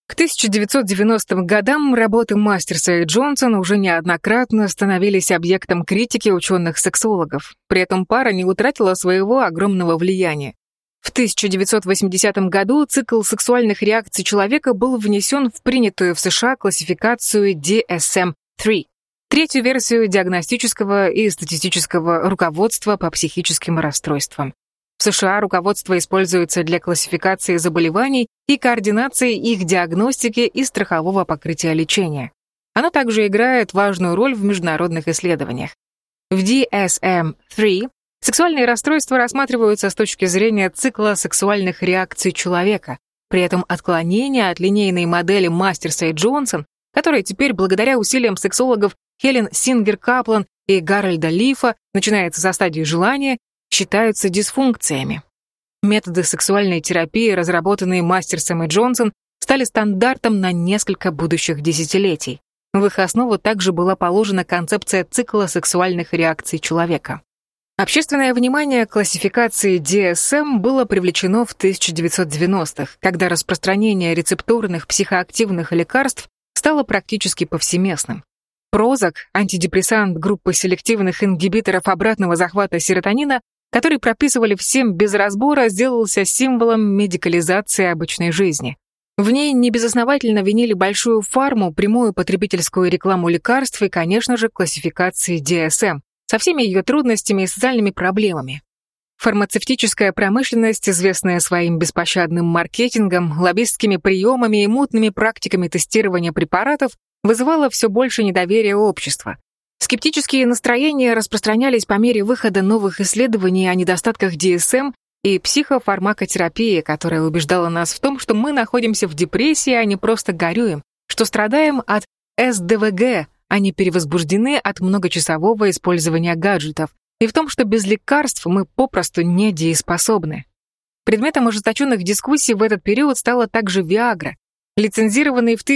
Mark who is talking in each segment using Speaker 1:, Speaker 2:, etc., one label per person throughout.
Speaker 1: К 1990 годам работы Мастерса и Джонсон уже неоднократно становились объектом критики ученых-сексологов. При этом пара не утратила своего огромного влияния. В 1980 году цикл сексуальных реакций человека был внесен в принятую в США классификацию DSM-3, третью версию диагностического и статистического руководства по психическим расстройствам. В США руководство используется для классификации заболеваний и координации их диагностики и страхового покрытия лечения. Оно также играет важную роль в международных исследованиях. В DSM-3 сексуальные расстройства рассматриваются с точки зрения цикла сексуальных реакций человека. При этом отклонения от линейной модели Мастерса и Джонсон, которые теперь благодаря усилиям сексологов Хелен Сингер-Каплан и Гарольда Лифа начинается со стадии желания, считаются дисфункциями. Методы сексуальной терапии, разработанные Мастерсом и Джонсон, стали стандартом на несколько будущих десятилетий. В их основу также была положена концепция цикла сексуальных реакций человека. Общественное внимание к классификации DSM было привлечено в 1990-х, когда распространение рецептурных психоактивных лекарств стало практически повсеместным. Прозак, антидепрессант группы селективных ингибиторов обратного захвата серотонина, который прописывали всем без разбора, сделался символом медикализации обычной жизни. В ней небезосновательно винили большую фарму, прямую потребительскую рекламу лекарств и, конечно же, классификации DSM, со всеми ее трудностями и социальными проблемами. Фармацевтическая промышленность, известная своим беспощадным маркетингом, лоббистскими приемами и мутными практиками тестирования препаратов, вызывала все больше недоверия общества. Скептические настроения распространялись по мере выхода новых исследований о недостатках DSM и психофармакотерапии, которая убеждала нас в том, что мы находимся в депрессии, а не просто горюем, что страдаем от СДВГ, а не перевозбуждены от многочасового использования гаджетов, и в том, что без лекарств мы попросту недееспособны. Предметом ожесточенных дискуссий в этот период стала также Виагра. Лицензированный в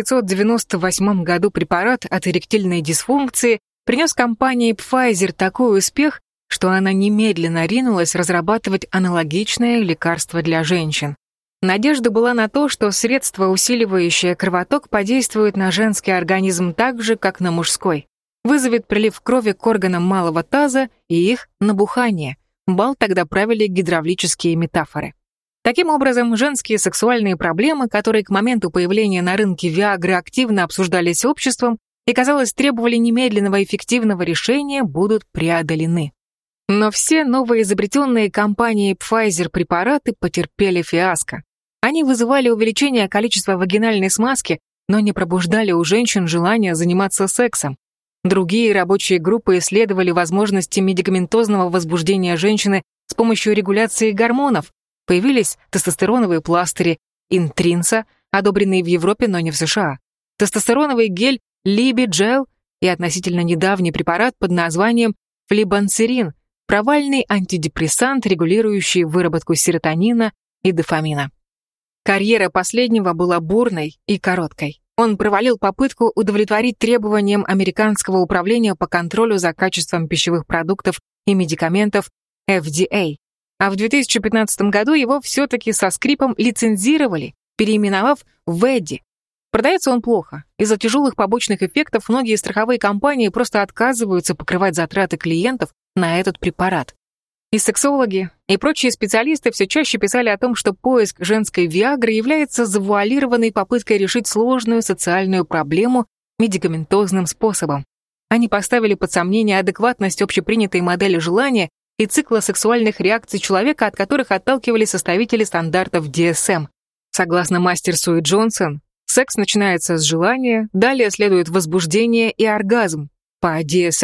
Speaker 1: 1998 году препарат от эректильной дисфункции принес компании Pfizer такой успех, что она немедленно ринулась разрабатывать аналогичное лекарство для женщин. Надежда была на то, что средство, усиливающее кровоток, подействует на женский организм так же, как на мужской. Вызовет прилив крови к органам малого таза и их набухание. Бал тогда правили гидравлические метафоры. Таким образом, женские сексуальные проблемы, которые к моменту появления на рынке Виагры активно обсуждались обществом и, казалось, требовали немедленного эффективного решения, будут преодолены. Но все новоизобретенные компанией Pfizer препараты потерпели фиаско. Они вызывали увеличение количества вагинальной смазки, но не пробуждали у женщин желание заниматься сексом. Другие рабочие группы исследовали возможности медикаментозного возбуждения женщины с помощью регуляции гормонов. Появились тестостероновые пластыри Интринса, одобренные в Европе, но не в США, тестостероновый гель Либиджел и относительно недавний препарат под названием флибансерин, провальный антидепрессант, регулирующий выработку серотонина и дофамина. Карьера последнего была бурной и короткой. Он провалил попытку удовлетворить требованиям Американского управления по контролю за качеством пищевых продуктов и медикаментов FDA. А в 2015 году его все-таки со скрипом лицензировали, переименовав в Эдди. Продается он плохо. Из-за тяжелых побочных эффектов многие страховые компании просто отказываются покрывать затраты клиентов на этот препарат. И сексологи, и прочие специалисты все чаще писали о том, что поиск женской Виагры является завуалированной попыткой решить сложную социальную проблему медикаментозным способом. Они поставили под сомнение адекватность общепринятой модели желания и цикла сексуальных реакций человека, от которых отталкивались составители стандартов DSM. Согласно Мастерсу и Джонсон, секс начинается с желания, далее следует возбуждение и оргазм. По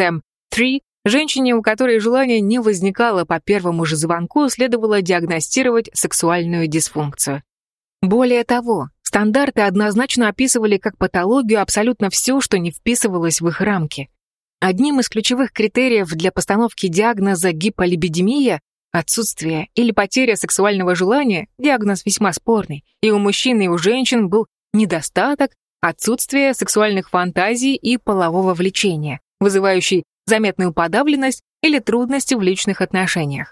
Speaker 1: DSM-3 женщине, у которой желание не возникало по первому же звонку, следовало диагностировать сексуальную дисфункцию. Более того, стандарты однозначно описывали как патологию абсолютно все, что не вписывалось в их рамки. Одним из ключевых критериев для постановки диагноза гиполибидемия, отсутствие или потеря сексуального желания, диагноз весьма спорный, и у мужчин, и у женщин был недостаток, отсутствие сексуальных фантазий и полового влечения, вызывающий заметную подавленность или трудности в личных отношениях.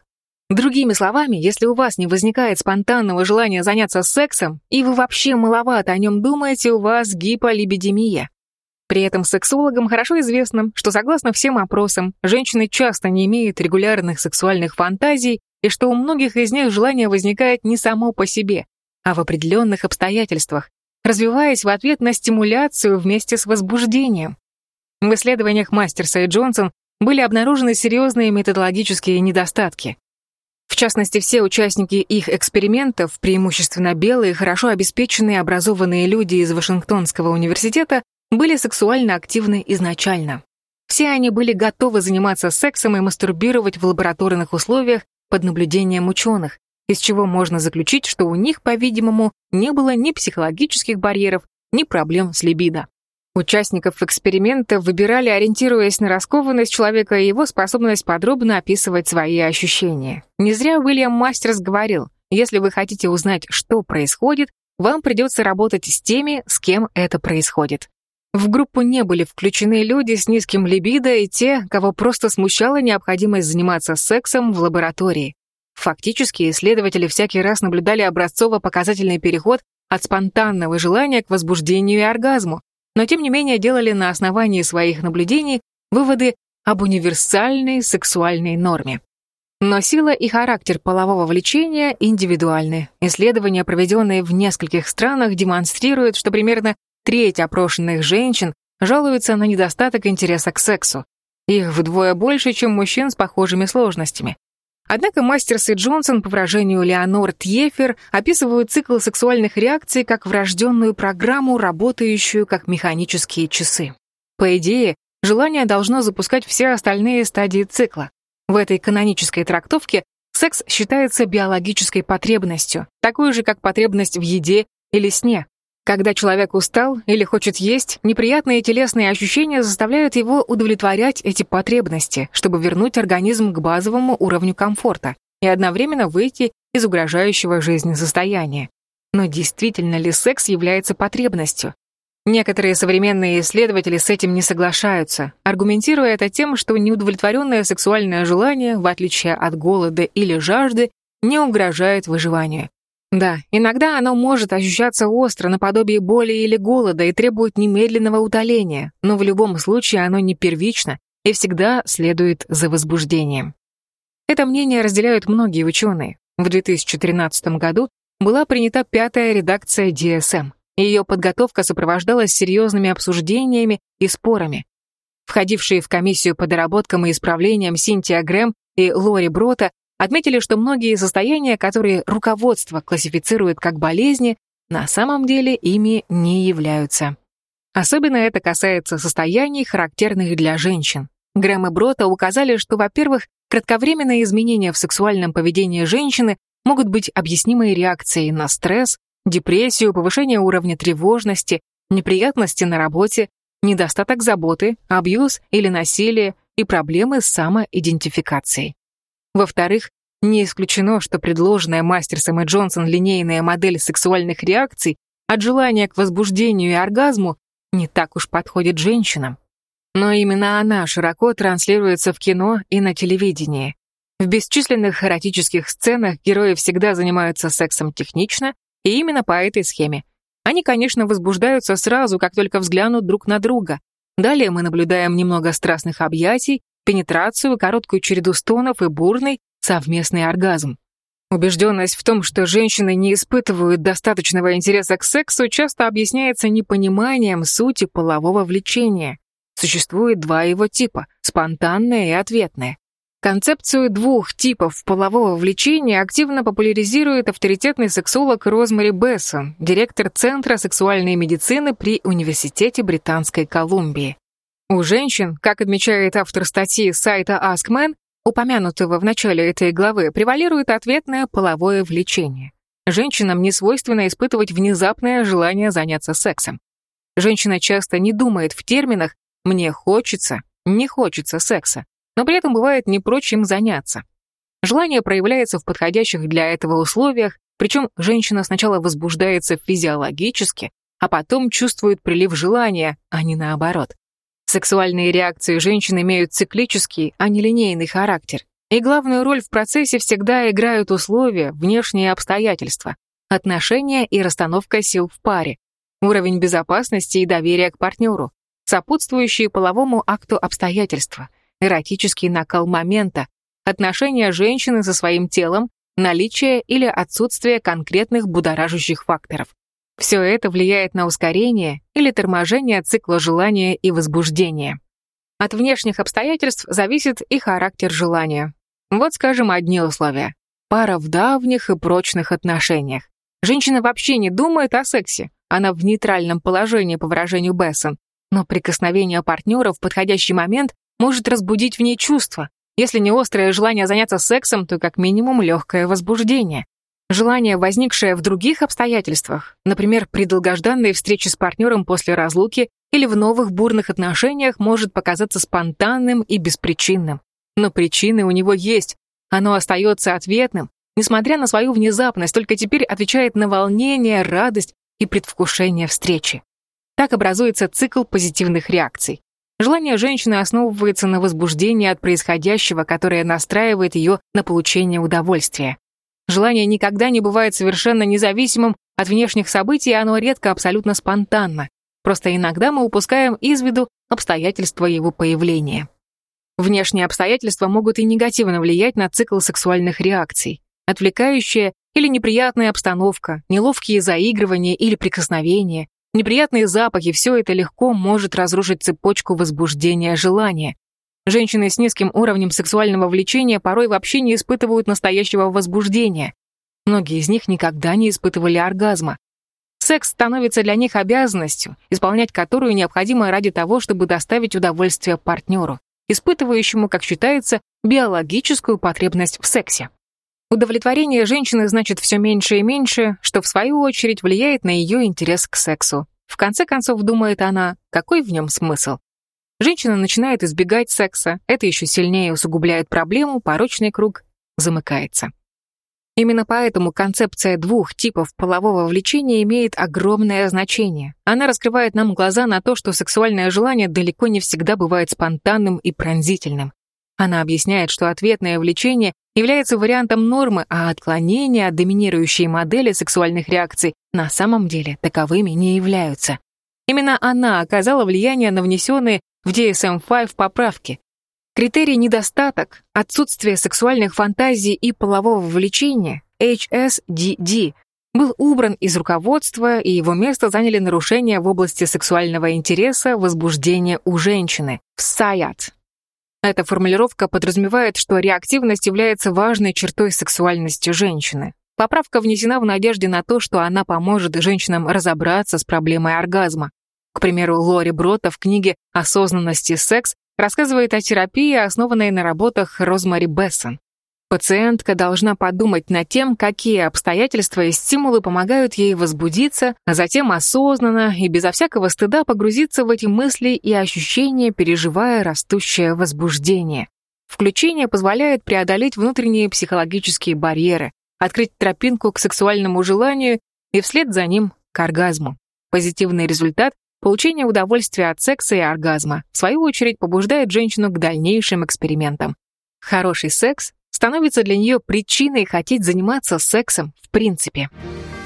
Speaker 1: Другими словами, если у вас не возникает спонтанного желания заняться сексом, и вы вообще маловато о нем думаете, у вас гиполибидемия. При этом сексологам хорошо известно, что согласно всем опросам, женщины часто не имеют регулярных сексуальных фантазий, и что у многих из них желание возникает не само по себе, а в определенных обстоятельствах, развиваясь в ответ на стимуляцию вместе с возбуждением. В исследованиях Мастерса и Джонсон были обнаружены серьезные методологические недостатки. В частности, все участники их экспериментов, преимущественно белые, хорошо обеспеченные, образованные люди из Вашингтонского университета, были сексуально активны изначально. Все они были готовы заниматься сексом и мастурбировать в лабораторных условиях под наблюдением ученых, из чего можно заключить, что у них, по-видимому, не было ни психологических барьеров, ни проблем с либидо. Участников эксперимента выбирали, ориентируясь на раскованность человека и его способность подробно описывать свои ощущения. Не зря Уильям Мастерс говорил, если вы хотите узнать, что происходит, вам придется работать с теми, с кем это происходит. В группу не были включены люди с низким либидо и те, кого просто смущала необходимость заниматься сексом в лаборатории. Фактически, исследователи всякий раз наблюдали образцово-показательный переход от спонтанного желания к возбуждению и оргазму, но тем не менее делали на основании своих наблюдений выводы об универсальной сексуальной норме. Но сила и характер полового влечения индивидуальны. Исследования, проведенные в нескольких странах, демонстрируют, что примерно треть опрошенных женщин жалуются на недостаток интереса к сексу. Их вдвое больше, чем мужчин с похожими сложностями. Однако Мастерс и Джонсон, по выражению Леонор Тьефер, описывают цикл сексуальных реакций как врожденную программу, работающую как механические часы. По идее, желание должно запускать все остальные стадии цикла. В этой канонической трактовке секс считается биологической потребностью, такой же, как потребность в еде или сне. Когда человек устал или хочет есть, неприятные телесные ощущения заставляют его удовлетворять эти потребности, чтобы вернуть организм к базовому уровню комфорта и одновременно выйти из угрожающего жизни состояния. Но действительно ли секс является потребностью? Некоторые современные исследователи с этим не соглашаются, аргументируя это тем, что неудовлетворенное сексуальное желание, в отличие от голода или жажды, не угрожает выживанию. Да, иногда оно может ощущаться остро, наподобие боли или голода и требует немедленного утоления, но в любом случае оно не первично и всегда следует за возбуждением. Это мнение разделяют многие ученые. В 2013 году была принята 5-я редакция DSM. Ее подготовка сопровождалась серьезными обсуждениями и спорами. Входившие в комиссию по доработкам и исправлениям Синтия Грэм и Лори Брота отметили, что многие состояния, которые руководство классифицирует как болезни, на самом деле ими не являются. Особенно это касается состояний, характерных для женщин. Грэм и Брота указали, что, во-первых, кратковременные изменения в сексуальном поведении женщины могут быть объяснимой реакцией на стресс, депрессию, повышение уровня тревожности, неприятности на работе, недостаток заботы, абьюз или насилие и проблемы с самоидентификацией. Во-вторых, не исключено, что предложенная Мастерсом и Джонсон линейная модель сексуальных реакций от желания к возбуждению и оргазму не так уж подходит женщинам. Но именно она широко транслируется в кино и на телевидении. В бесчисленных эротических сценах герои всегда занимаются сексом технично, и именно по этой схеме. Они, конечно, возбуждаются сразу, как только взглянут друг на друга. Далее мы наблюдаем немного страстных объятий, пенетрацию, короткую череду стонов и бурный совместный оргазм. Убежденность в том, что женщины не испытывают достаточного интереса к сексу, часто объясняется непониманием сути полового влечения. Существует два его типа – спонтанное и ответное. Концепцию двух типов полового влечения активно популяризирует авторитетный сексолог Розмари Бессон, директор Центра сексуальной медицины при Университете Британской Колумбии. У женщин, как отмечает автор статьи с сайта AskMen, упомянутого в начале этой главы, превалирует ответное половое влечение. Женщинам не свойственно испытывать внезапное желание заняться сексом. Женщина часто не думает в терминах «мне хочется», «не хочется секса», но при этом бывает не прочь им заняться. Желание проявляется в подходящих для этого условиях, причем женщина сначала возбуждается физиологически, а потом чувствует прилив желания, а не наоборот. Сексуальные реакции женщин имеют циклический, а не линейный характер. И главную роль в процессе всегда играют условия, внешние обстоятельства, отношения и расстановка сил в паре, уровень безопасности и доверия к партнеру, сопутствующие половому акту обстоятельства, эротический накал момента, отношения женщины со своим телом, наличие или отсутствие конкретных будоражащих факторов. Все это влияет на ускорение или торможение цикла желания и возбуждения. От внешних обстоятельств зависит и характер желания. Вот, скажем, одни условия. Пара в давних и прочных отношениях. Женщина вообще не думает о сексе, она в нейтральном положении, по выражению Бессон, но прикосновение партнера в подходящий момент может разбудить в ней чувства. Если не острое желание заняться сексом, то как минимум легкое возбуждение. Желание, возникшее в других обстоятельствах, например, при долгожданной встрече с партнером после разлуки или в новых бурных отношениях, может показаться спонтанным и беспричинным. Но причины у него есть. Оно остается ответным, несмотря на свою внезапность, только теперь отвечает на волнение, радость и предвкушение встречи. Так образуется цикл позитивных реакций. Желание женщины основывается на возбуждении от происходящего, которое настраивает ее на получение удовольствия. Желание никогда не бывает совершенно независимым от внешних событий, оно редко абсолютно спонтанно. Просто иногда мы упускаем из виду обстоятельства его появления. Внешние обстоятельства могут и негативно влиять на цикл сексуальных реакций. Отвлекающая или неприятная обстановка, неловкие заигрывания или прикосновения, неприятные запахи — все это легко может разрушить цепочку возбуждения желания. Женщины с низким уровнем сексуального влечения порой вообще не испытывают настоящего возбуждения. Многие из них никогда не испытывали оргазма. Секс становится для них обязанностью, исполнять которую необходимо ради того, чтобы доставить удовольствие партнеру, испытывающему, как считается, биологическую потребность в сексе. Удовлетворение женщины значит все меньше и меньше, что в свою очередь влияет на ее интерес к сексу. В конце концов, думает она, какой в нем смысл? Женщина начинает избегать секса, это еще сильнее усугубляет проблему, порочный круг замыкается. Именно поэтому концепция двух типов полового влечения имеет огромное значение. Она раскрывает нам глаза на то, что сексуальное желание далеко не всегда бывает спонтанным и пронзительным. Она объясняет, что ответное влечение является вариантом нормы, а отклонения от доминирующей модели сексуальных реакций на самом деле таковыми не являются. Именно она оказала влияние на внесенные в DSM-5 поправки. Критерий недостаток, отсутствие сексуальных фантазий и полового влечения, HSDD, был убран из руководства, и его место заняли нарушения в области сексуального интереса, возбуждения у женщины, SIAD. Эта формулировка подразумевает, что реактивность является важной чертой сексуальности женщины. Поправка внесена в надежде на то, что она поможет женщинам разобраться с проблемой оргазма. К примеру, Лори Брота в книге «Осознанность и секс» рассказывает о терапии, основанной на работах Розмари Бессон. Пациентка должна подумать над тем, какие обстоятельства и стимулы помогают ей возбудиться, а затем осознанно и безо всякого стыда погрузиться в эти мысли и ощущения, переживая растущее возбуждение. Включение позволяет преодолеть внутренние психологические барьеры, открыть тропинку к сексуальному желанию и вслед за ним к оргазму. Позитивный результат — получение удовольствия от секса и оргазма, в свою очередь побуждает женщину к дальнейшим экспериментам. Хороший секс становится для нее причиной хотеть заниматься сексом в принципе.